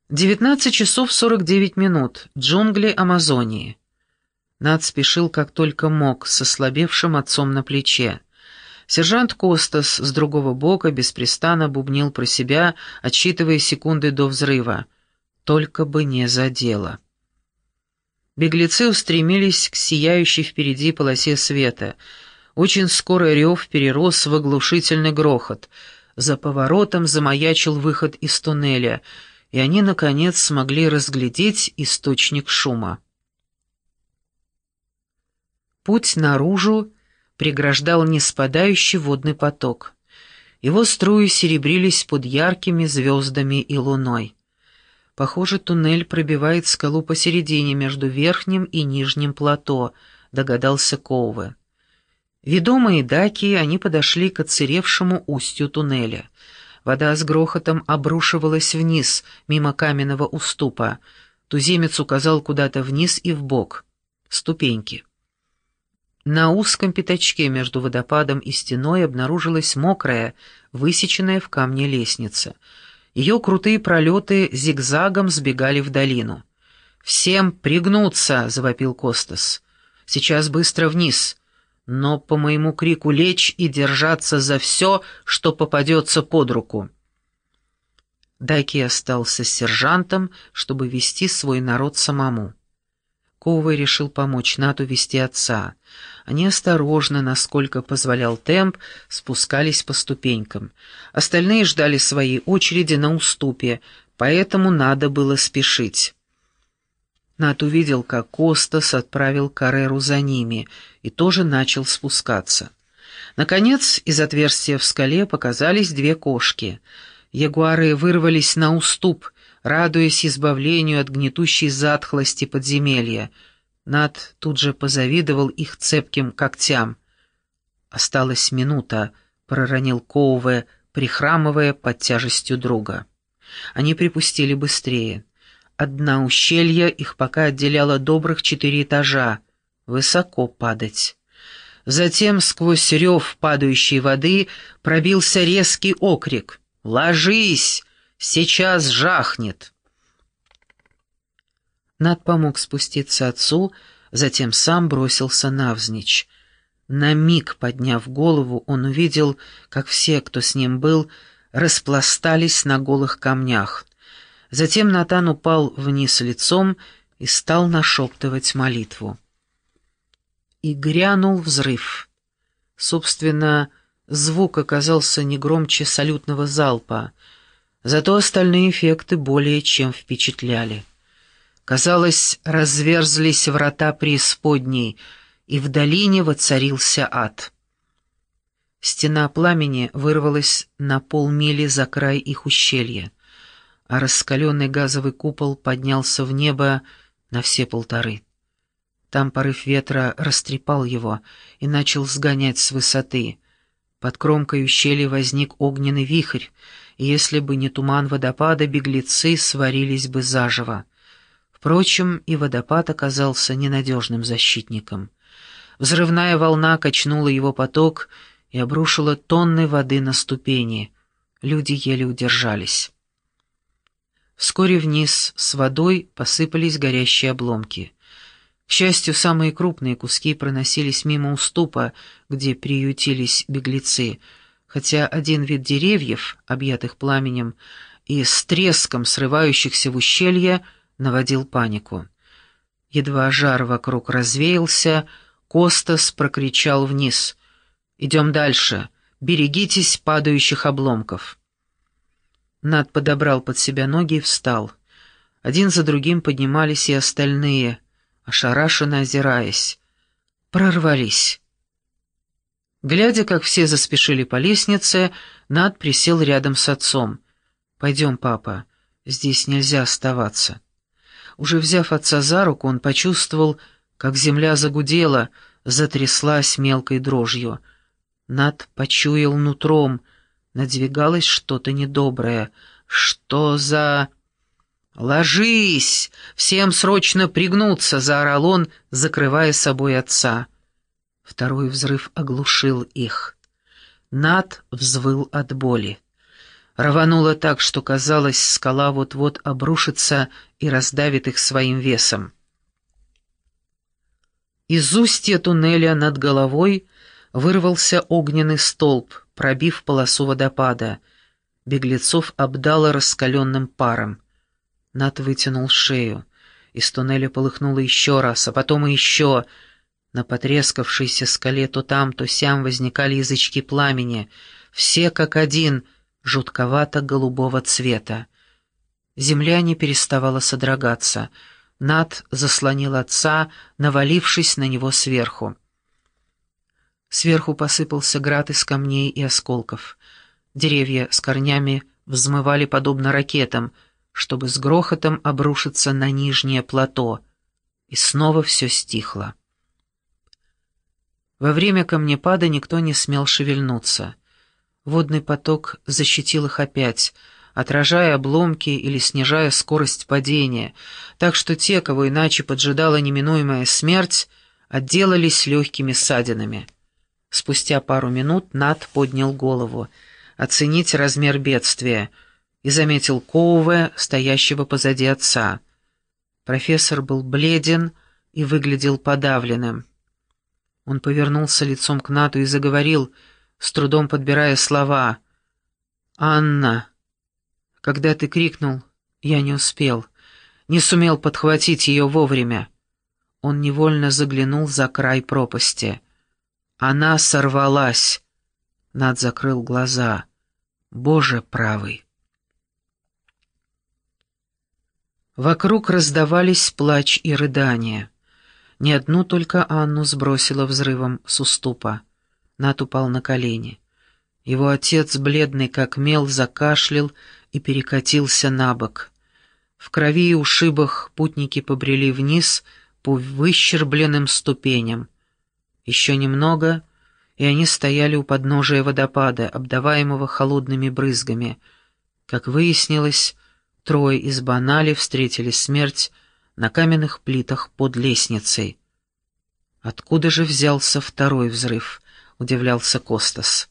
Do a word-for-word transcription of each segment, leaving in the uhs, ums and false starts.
Девятнадцать часов сорок девять минут. Джунгли Амазонии. Над спешил как только мог, с ослабевшим отцом на плече. Сержант Костас с другого бока беспрестанно бубнил про себя, отсчитывая секунды до взрыва. Только бы не задело. Беглецы устремились к сияющей впереди полосе света. Очень скоро рев перерос в оглушительный грохот. За поворотом замаячил выход из туннеля, и они, наконец, смогли разглядеть источник шума. Путь наружу преграждал неспадающий водный поток. Его струи серебрились под яркими звездами и луной. Похоже, туннель пробивает скалу посередине между верхним и нижним плато, догадался Коуве. Ведомые даки, они подошли к отсыревшему устью туннеля. Вода с грохотом обрушивалась вниз, мимо каменного уступа. Туземец указал куда-то вниз и вбок. Ступеньки. На узком пятачке между водопадом и стеной обнаружилась мокрая, высеченная в камне лестница. Ее крутые пролеты зигзагом сбегали в долину. «Всем пригнуться!» — завопил Костас. «Сейчас быстро вниз, но по моему крику лечь и держаться за все, что попадется под руку». Даки остался с сержантом, чтобы вести свой народ самому. Коуве решил помочь Нату вести отца. Они осторожно, насколько позволял темп, спускались по ступенькам. Остальные ждали своей очереди на уступе, поэтому надо было спешить. Нат увидел, как Костас отправил Карреру за ними и тоже начал спускаться. Наконец, из отверстия в скале показались две кошки. Ягуары вырвались на уступ, радуясь избавлению от гнетущей затхлости подземелья. Нат тут же позавидовал их цепким когтям. «Осталась минута», — проронил Коуве, прихрамывая под тяжестью друга. Они припустили быстрее. От дна ущелья их пока отделяло добрых четыре этажа. Высоко падать. Затем сквозь рев падающей воды пробился резкий окрик. «Ложись! Сейчас жахнет!» Нат помог спуститься отцу, затем сам бросился навзничь. На миг подняв голову, он увидел, как все, кто с ним был, распластались на голых камнях. Затем Натан упал вниз лицом и стал нашептывать молитву. И грянул взрыв. Собственно, звук оказался не громче салютного залпа, зато остальные эффекты более чем впечатляли. Казалось, разверзлись врата преисподней, и в долине воцарился ад. Стена пламени вырвалась на полмили за край их ущелья, а раскаленный газовый купол поднялся в небо на все полторы. Там порыв ветра растрепал его и начал сгонять с высоты. Под кромкой ущелья возник огненный вихрь, и если бы не туман водопада, беглецы сварились бы заживо. Впрочем, и водопад оказался ненадежным защитником. Взрывная волна качнула его поток и обрушила тонны воды на ступени. Люди еле удержались. Вскоре вниз с водой посыпались горящие обломки. К счастью, самые крупные куски проносились мимо уступа, где приютились беглецы, хотя один вид деревьев, объятых пламенем, и с треском срывающихся в ущелье, наводил панику. Едва жар вокруг развеялся, Костас прокричал вниз: «Идем дальше, берегитесь падающих обломков». Нат подобрал под себя ноги и встал. Один за другим поднимались и остальные, ошарашенно озираясь. Прорвались. Глядя, как все заспешили по лестнице, Нат присел рядом с отцом. «Пойдем, папа, здесь нельзя оставаться». Уже взяв отца за руку, он почувствовал, как земля загудела, затряслась мелкой дрожью. Нат почуял нутром, надвигалось что-то недоброе. «Что за...» «Ложись! Всем срочно пригнуться!» — заорал он, закрывая собой отца. Второй взрыв оглушил их. Нат взвыл от боли. Рвануло так, что казалось, скала вот-вот обрушится и раздавит их своим весом. Из устья туннеля над головой вырвался огненный столб, пробив полосу водопада. Беглецов обдало раскаленным паром. Нат вытянул шею. Из туннеля полыхнуло еще раз, а потом и еще. На потрескавшейся скале то там, то сям возникали язычки пламени, все как один, жутковато-голубого цвета. Земля не переставала содрогаться. Нат заслонил отца, навалившись на него сверху. Сверху посыпался град из камней и осколков. Деревья с корнями взмывали подобно ракетам, чтобы с грохотом обрушиться на нижнее плато. И снова все стихло. Во время камнепада никто не смел шевельнуться. Водный поток защитил их опять, отражая обломки или снижая скорость падения, так что те, кого иначе поджидала неминуемая смерть, отделались легкими ссадинами. Спустя пару минут Нат поднял голову, оценить размер бедствия, и заметил Коуве, стоящего позади отца. Профессор был бледен и выглядел подавленным. Он повернулся лицом к Нату и заговорил, с трудом подбирая слова. «Анна, когда ты крикнул, я не успел, не сумел подхватить ее вовремя». Он невольно заглянул за край пропасти. Она сорвалась. Нат закрыл глаза. Боже правый. Вокруг раздавались плач и рыдания. Не одну только Анну сбросило взрывом с уступа. Нат упал на колени. Его отец, бледный как мел, закашлял и перекатился на бок. В крови и ушибах путники побрели вниз по выщербленным ступеням. Еще немного, и они стояли у подножия водопада, обдаваемого холодными брызгами. Как выяснилось, трое из Банали встретили смерть на каменных плитах под лестницей. «Откуда же взялся второй взрыв?» — удивлялся Костас.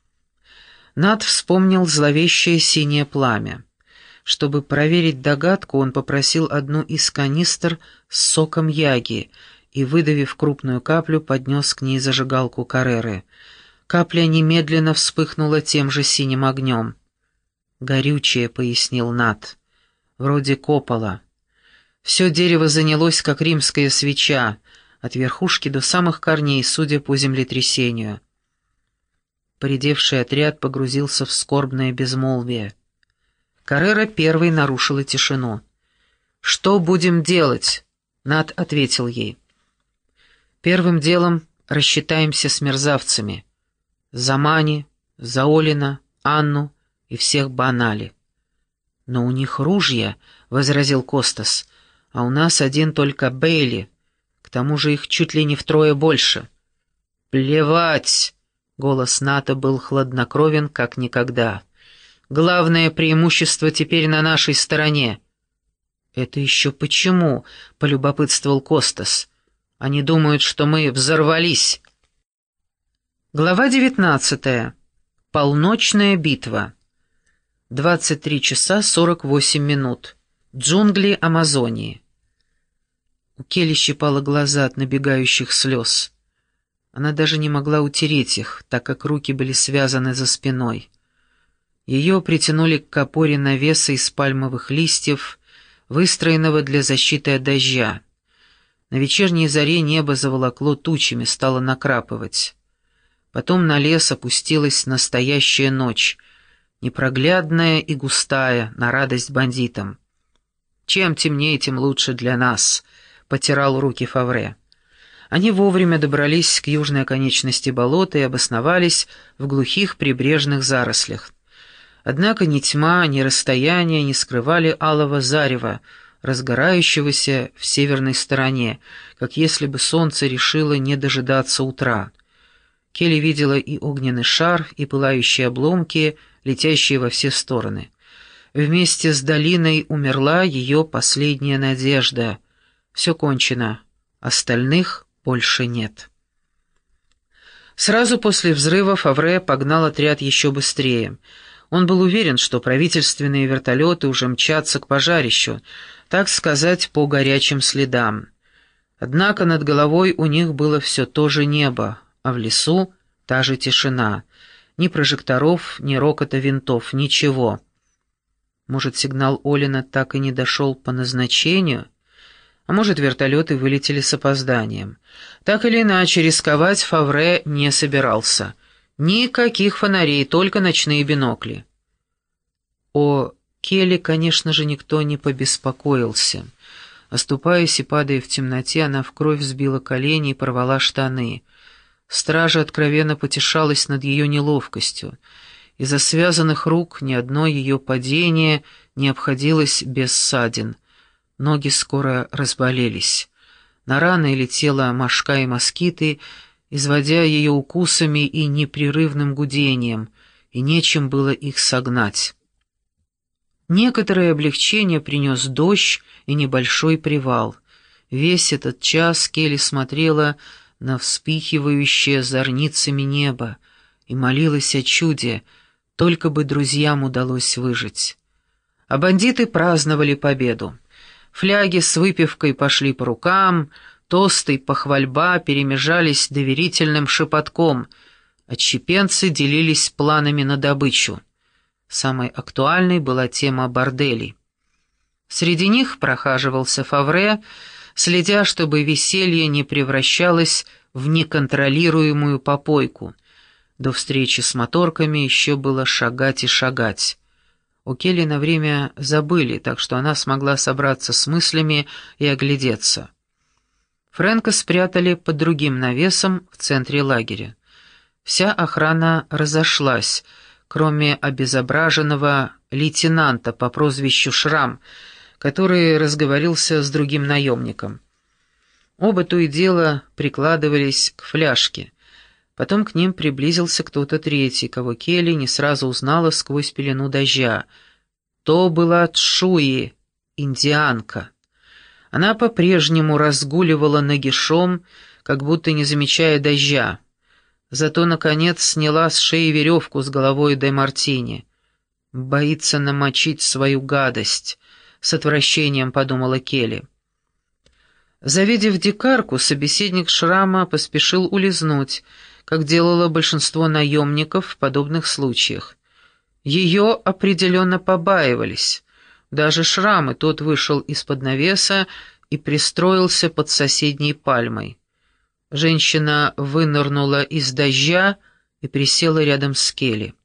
Нат вспомнил зловещее синее пламя. Чтобы проверить догадку, он попросил одну из канистр с соком яги и, выдавив крупную каплю, поднес к ней зажигалку Карреры. Капля немедленно вспыхнула тем же синим огнем. «Горючее», — пояснил Нат, — «вроде копола». Все дерево занялось, как римская свеча, от верхушки до самых корней, судя по землетрясению. Поредевший отряд погрузился в скорбное безмолвие. Каррера первой нарушила тишину. «Что будем делать?» — Нат ответил ей. «Первым делом рассчитаемся с мерзавцами. За Мани, за Олина, Анну и всех Банали». «Но у них ружья», — возразил Костас, — «а у нас один только Бейли. К тому же их чуть ли не втрое больше». «Плевать!» — голос Ната был хладнокровен, как никогда. «Главное преимущество теперь на нашей стороне». «Это еще почему?» — полюбопытствовал Костас. «Они думают, что мы взорвались». Глава девятнадцатая. Полночная битва. двадцать три часа сорок восемь минут. Джунгли Амазонии. У Келли щипало глаза от набегающих слез. Она даже не могла утереть их, так как руки были связаны за спиной. Ее притянули к опоре навеса из пальмовых листьев, выстроенного для защиты от дождя. На вечерней заре небо заволокло тучами, стало накрапывать. Потом на лес опустилась настоящая ночь, непроглядная и густая, на радость бандитам. «Чем темнее, тем лучше для нас», — потирал руки Фавре. Они вовремя добрались к южной оконечности болота и обосновались в глухих прибрежных зарослях. Однако ни тьма, ни расстояние не скрывали алого зарева, разгорающегося в северной стороне, как если бы солнце решило не дожидаться утра. Келли видела и огненный шар, и пылающие обломки, летящие во все стороны. Вместе с долиной умерла ее последняя надежда. Все кончено, остальных больше нет. Сразу после взрыва Фавре погнал отряд еще быстрее. Он был уверен, что правительственные вертолеты уже мчатся к пожарищу, так сказать, по горячим следам. Однако над головой у них было все то же небо, а в лесу та же тишина. Ни прожекторов, ни рокота винтов, ничего. Может, сигнал Олина так и не дошел по назначению? А может, вертолеты вылетели с опозданием? Так или иначе, рисковать Фавре не собирался. Никаких фонарей, только ночные бинокли. О Келли, конечно же, никто не побеспокоился. Оступаясь и падая в темноте, она в кровь сбила колени и порвала штаны. Стража откровенно потешалась над ее неловкостью. Из-за связанных рук ни одно ее падение не обходилось без ссадин. Ноги скоро разболелись. На раны летела мошка и москиты, изводя ее укусами и непрерывным гудением, и нечем было их согнать. Некоторое облегчение принес дождь и небольшой привал. Весь этот час Келли смотрела на вспихивающее зорницами небо и молилась о чуде, только бы друзьям удалось выжить. А бандиты праздновали победу. Фляги с выпивкой пошли по рукам, тосты и похвальба перемежались доверительным шепотком, отщепенцы делились планами на добычу. Самой актуальной была тема борделей. Среди них прохаживался Фавре, следя, чтобы веселье не превращалось в неконтролируемую попойку. До встречи с моторками еще было шагать и шагать. У Келли на время забыли, так что она смогла собраться с мыслями и оглядеться. Фрэнка спрятали под другим навесом в центре лагеря. Вся охрана разошлась, кроме обезображенного лейтенанта по прозвищу Шрам, который разговорился с другим наемником. Оба то и дело прикладывались к фляжке. Потом к ним приблизился кто-то третий, кого Келли не сразу узнала сквозь пелену дождя. То была Тшуи, индианка. Она по-прежнему разгуливала нагишом, как будто не замечая дождя. Зато, наконец, сняла с шеи веревку с головой Де Мартини. «Боится намочить свою гадость», — с отвращением подумала Келли. Завидев дикарку, собеседник Шрама поспешил улизнуть, как делало большинство наемников в подобных случаях. Ее определенно побаивались. Даже Шрам, и тот вышел из-под навеса и пристроился под соседней пальмой. Женщина вынырнула из дождя и присела рядом с Келли.